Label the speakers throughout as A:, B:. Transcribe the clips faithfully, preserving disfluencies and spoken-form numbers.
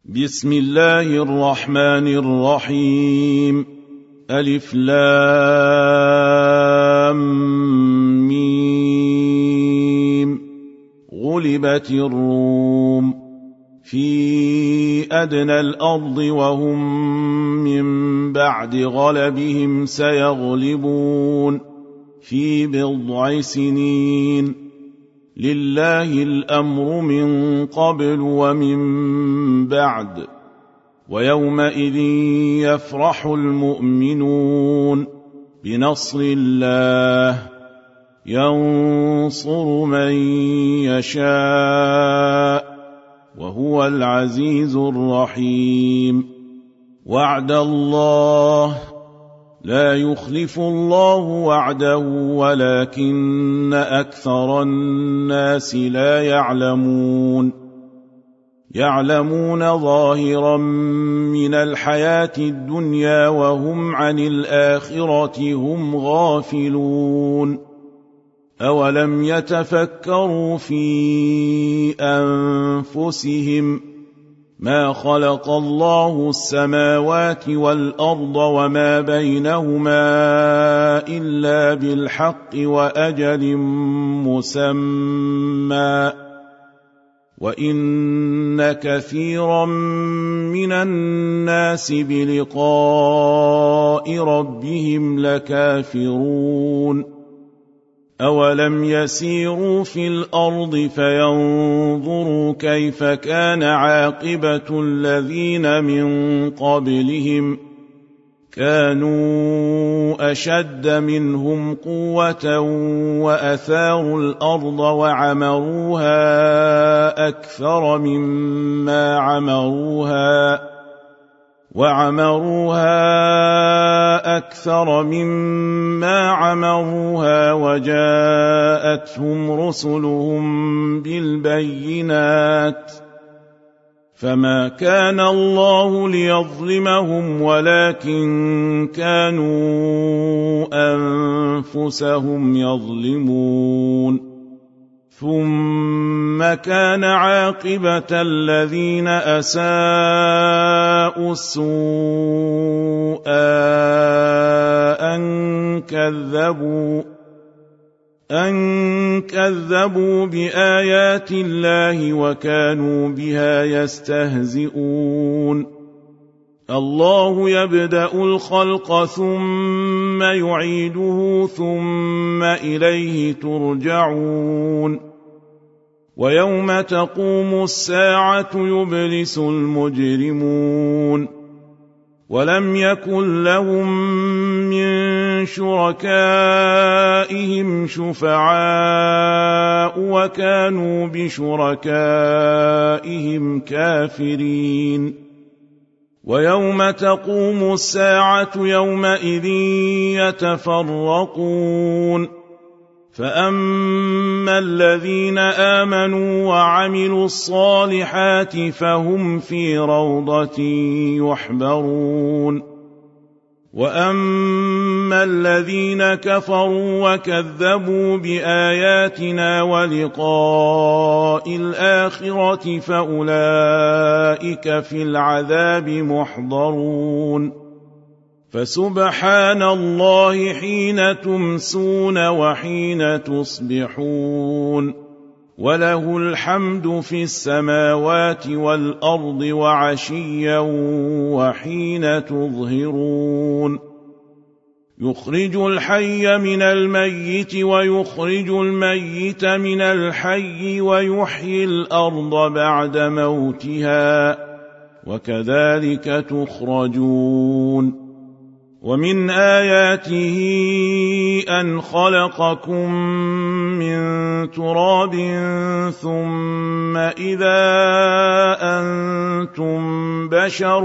A: بسم الله الرحمن الرحيم. ألف لام ميم. غلبت الروم في أدنى الأرض وهم من بعد غلبهم سيغلبون في بضع سنين. لله الأمر من قبل ومن بعد ويومئذ يفرح المؤمنون بنصر الله ينصر من يشاء وهو العزيز الرحيم. وعد الله لا يخلف الله وعده ولكن أكثر الناس لا يعلمون. يعلمون ظاهرا من الحياة الدنيا وهم عن الآخرة هم غافلون. أولم يتفكروا في أنفسهم ما خلق الله السماوات والأرض وما بينهما إلا بالحق وأجل مسمى وإن كثيرا من الناس بلقاء ربهم لكافرون. أولم يسيروا في الأرض فينظروا كيف كان عاقبة الذين من قبلهم كانوا أشد منهم قوة وأثاروا الأرض وعمروها أكثر مما عمروها وعمروها أكثر مما عمروها وجاءتهم رسلهم بالبينات فما كان الله ليظلمهم ولكن كانوا أنفسهم يظلمون. ثم كان عاقبة الذين أساءوا السوء أن كذبوا أن كذبوا بآيات الله وكانوا بها يستهزئون. الله يبدأ الخلق ثم يعيده ثم إليه ترجعون. ويوم تقوم الساعة يبلس المجرمون ولم يكن لهم من شركائهم شفعاء وكانوا بشركائهم كافرين. ويوم تقوم الساعة يومئذ يتفرقون فأما الذين آمنوا وعملوا الصالحات فهم في روضة يحبرون. وأما الذين كفروا وكذبوا بآياتنا ولقاء الآخرة فأولئك في العذاب محضرون. فسبحان الله حين تمسون وحين تصبحون وله الحمد في السماوات والأرض وعشيا وحين تظهرون. يخرج الحي من الميت ويخرج الميت من الحي ويحيي الأرض بعد موتها وكذلك تخرجون. ومن آياته أن خلقكم من تراب ثم إذا أنتم بشر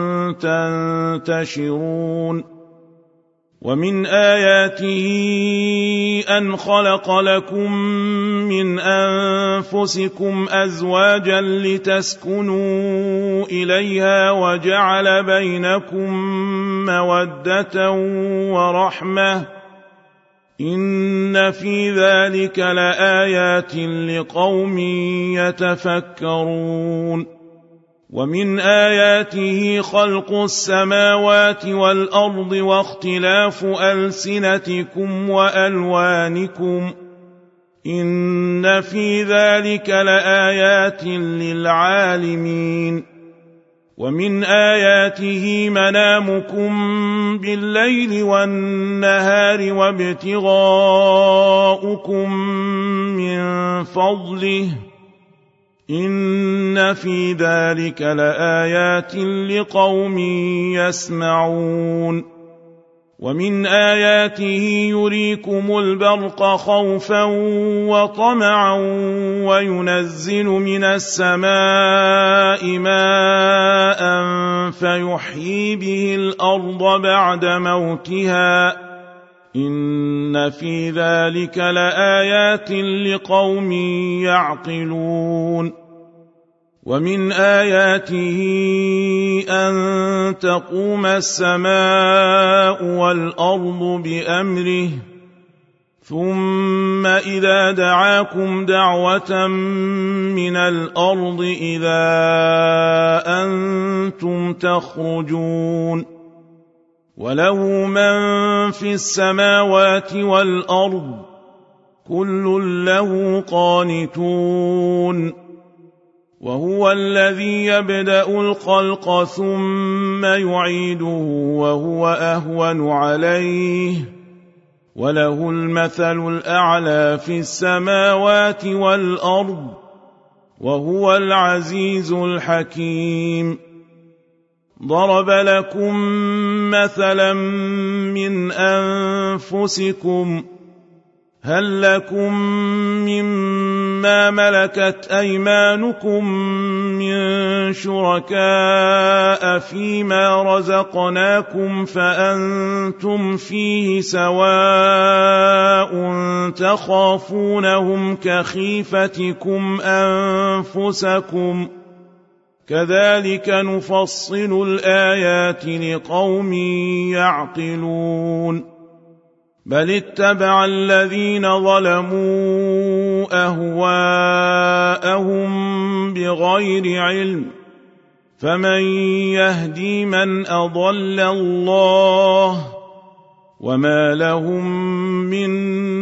A: تنتشرون. ومن آياته أن خلق لكم من أنفسكم أزواجا لتسكنوا إليها وجعل بينكم مودة ورحمة إن في ذلك لآيات لقوم يتفكرون ومن آياته خلق السماوات والأرض واختلاف ألسنتكم وألوانكم إن في ذلك لآيات للعالمين ومن آياته منامكم بالليل والنهار وابتغاؤكم من فضله إن في ذلك لآيات لقوم يسمعون ومن آياته يريكم البرق خوفا وطمعا وينزل من السماء ماء فيحيي به الأرض بعد موتها إن في ذلك لآيات لقوم يعقلون ومن آياته أن تقوم السماء والأرض بأمره ثم إذا دعاكم دعوة من الأرض إذا أنتم تخرجون وله من في السماوات والأرض كل له قانتون وهو الذي يبدأ الخلق ثم يعيده وهو أهون عليه وله المثل الأعلى في السماوات والأرض وهو العزيز الحكيم ضرب لكم مثلا من أنفسكم هل لكم مما ملكت أيمانكم من شركاء فيما رزقناكم فأنتم فيه سواء تخافونهم كخيفتكم أنفسكم كذلك نفصل الآيات لقوم يعقلون بل اتبع الذين ظلموا أهواءهم بغير علم فمن يهدي من أضل الله وما لهم من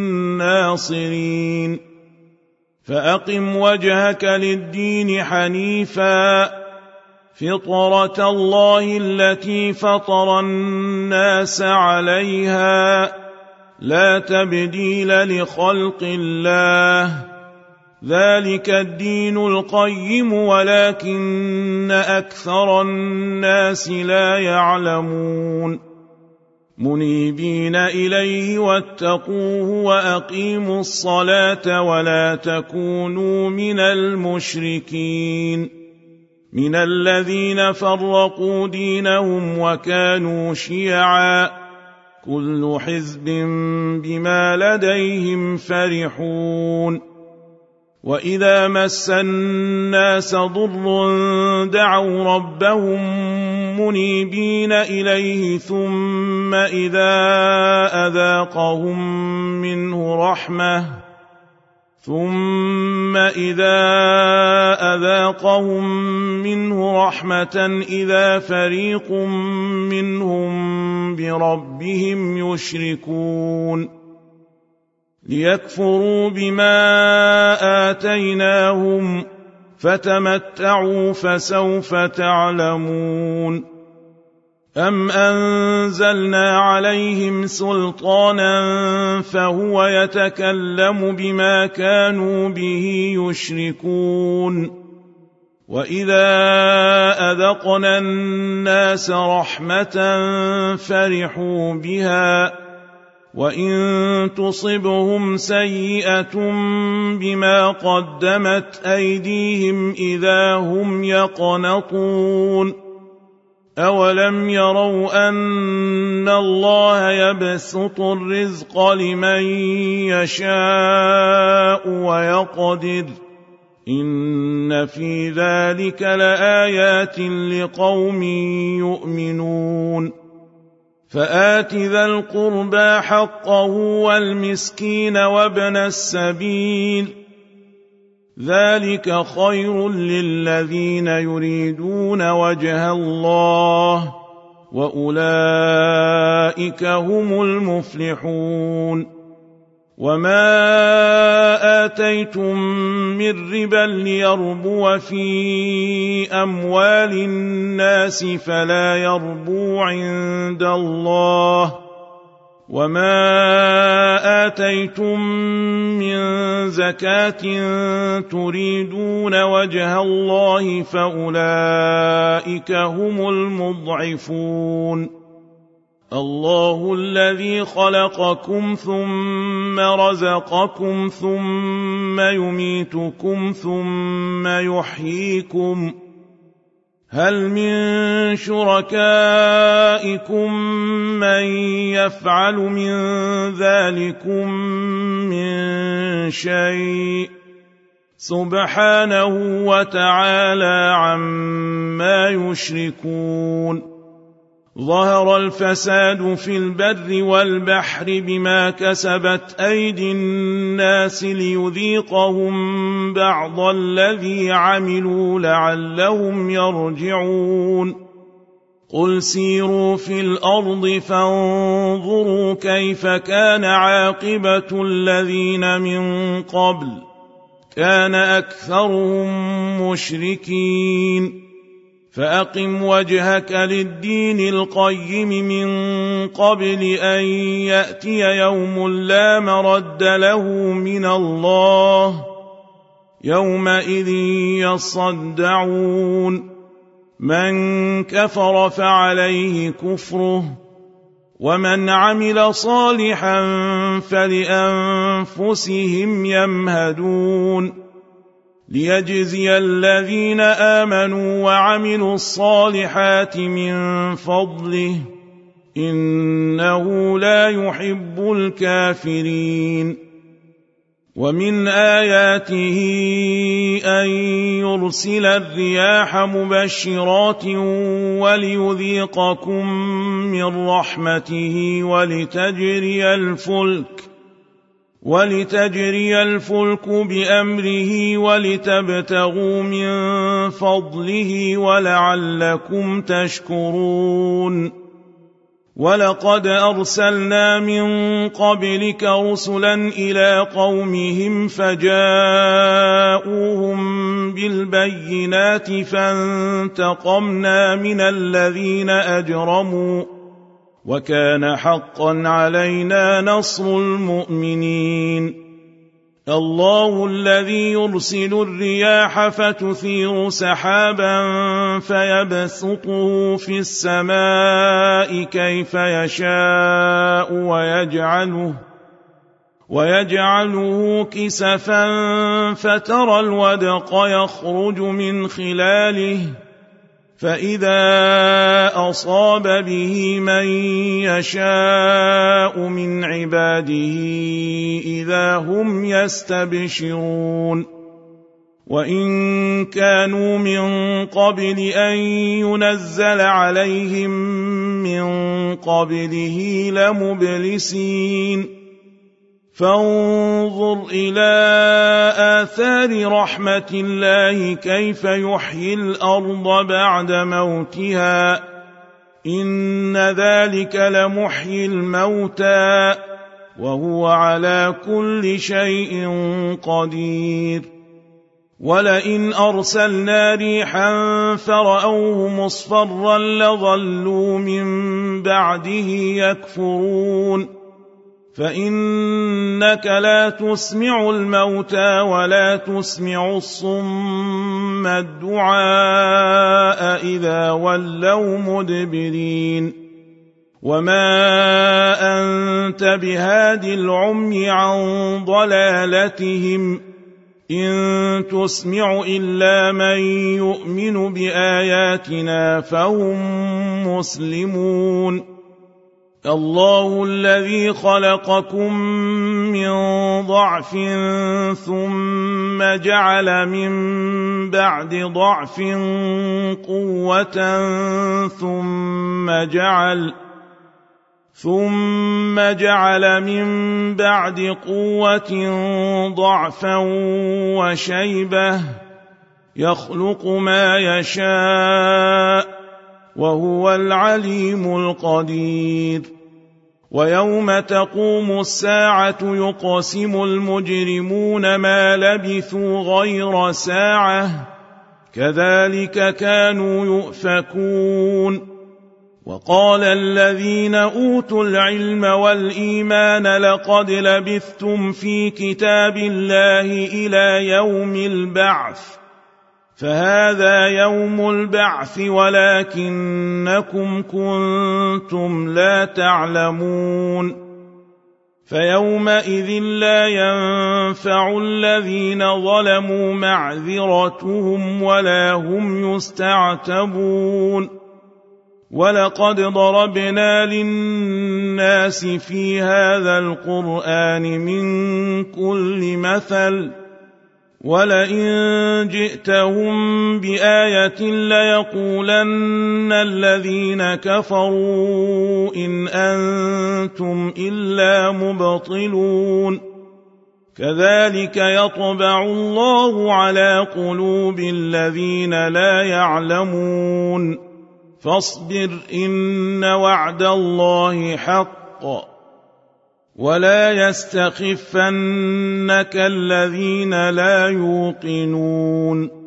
A: ناصرين فأقم وجهك للدين حنيفا فطرة الله التي فطر الناس عليها لا تبديل لخلق الله ذلك الدين القيم ولكن أكثر الناس لا يعلمون منيبين إليه واتقوه وأقيموا الصلاة ولا تكونوا من المشركين من الذين فرقوا دينهم وكانوا شيعا كل حزب بما لديهم فرحون وإذا مس الناس ضر دعوا ربهم منيبين إليه ثم إذا أذاقهم منه رحمة ثم إذا أذاقهم منه رحمة إذا فريق منهم بربهم يشركون ليكفروا بما آتيناهم فتمتعوا فسوف تعلمون أم أنزلنا عليهم سلطانا فهو يتكلم بما كانوا به يشركون وإذا أذقنا الناس رحمة فرحوا بها وإن تصبهم سيئة بما قدمت أيديهم إذا هم يقنطون أولم يروا أن الله يبسط الرزق لمن يشاء ويقدر إن في ذلك لآيات لقوم يؤمنون فآت ذا القربى حقه والمسكين وابن السبيل ذلك خير للذين يريدون وجه الله وأولئك هم المفلحون وما آتيتم من ربا ليربو في أموال الناس فلا يربو عند الله وما آتيتم من زكاة تريدون وجه الله فأولئك هم المضعفون الله الذي خلقكم ثم رزقكم ثم يميتكم ثم يحييكم هل من شركائكم من يفعل من ذلكم من شيء سبحانه وتعالى عما يشركون ظهر الفساد في البر والبحر بما كسبت أيدي الناس ليذيقهم بعض الذي عملوا لعلهم يرجعون قل سيروا في الأرض فانظروا كيف كان عاقبة الذين من قبل كان أكثرهم مشركين فأقم وجهك للدين القيم من قبل أن يأتي يوم لا مرد له من الله يومئذ يصدعون من كفر فعليه كفره ومن عمل صالحا فلأنفسهم يمهدون ليجزي الذين آمنوا وعملوا الصالحات من فضله إنه لا يحب الكافرين ومن آياته أن يرسل الرياح مبشرات وليذيقكم من رحمته ولتجري الفلك ولتجري الفلك بأمره ولتبتغوا من فضله ولعلكم تشكرون ولقد أرسلنا من قبلك رسلا إلى قومهم فجاءوهم بالبينات فانتقمنا من الذين أجرموا وكان حقا علينا نصر المؤمنين الله الذي يرسل الرياح فتثير سحابا فيبسطه في السماء كيف يشاء ويجعله ويجعله كسفا فترى الودق يخرج من خلاله فإذا أصاب به من يشاء من عباده إذا هم يستبشرون وإن كانوا من قبل أن ينزل عليهم من قبله لمبلسين فانظر إلى آثار رحمة الله كيف يحيي الأرض بعد موتها إن ذلك لمحيي الموتى وهو على كل شيء قدير ولئن أرسلنا ريحا فرأوه مصفرا لظلوا من بعده يكفرون فإنك لا تسمع الموتى ولا تسمع الصم الدعاء إذا ولوا مدبرين وما أنت بهاد العمي عن ضلالتهم إن تسمع إلا من يؤمن بآياتنا فهم مسلمون الله الذي خلقكم من ضعف ثم جعل من بعد ضعف قوة ثم جعل ثم جعل من بعد قوة ضعفا وشيبة يخلق ما يشاء وهو العليم القدير ويوم تقوم الساعة يقسم المجرمون ما لبثوا غير ساعة كذلك كانوا يؤفكون وقال الذين أوتوا العلم والإيمان لقد لبثتم في كتاب الله إلى يوم البعث فهذا يوم البعث ولكنكم كنتم لا تعلمون فيومئذ لا ينفع الذين ظلموا معذرتهم ولا هم يستعتبون ولقد ضربنا للناس في هذا القرآن من كل مثل ولئن جئتهم بآية ليقولن الذين كفروا إن أنتم إلا مبطلون كذلك يطبع الله على قلوب الذين لا يعلمون فاصبر إن وعد الله حق ولا يستخفنك الذين لا يوقنون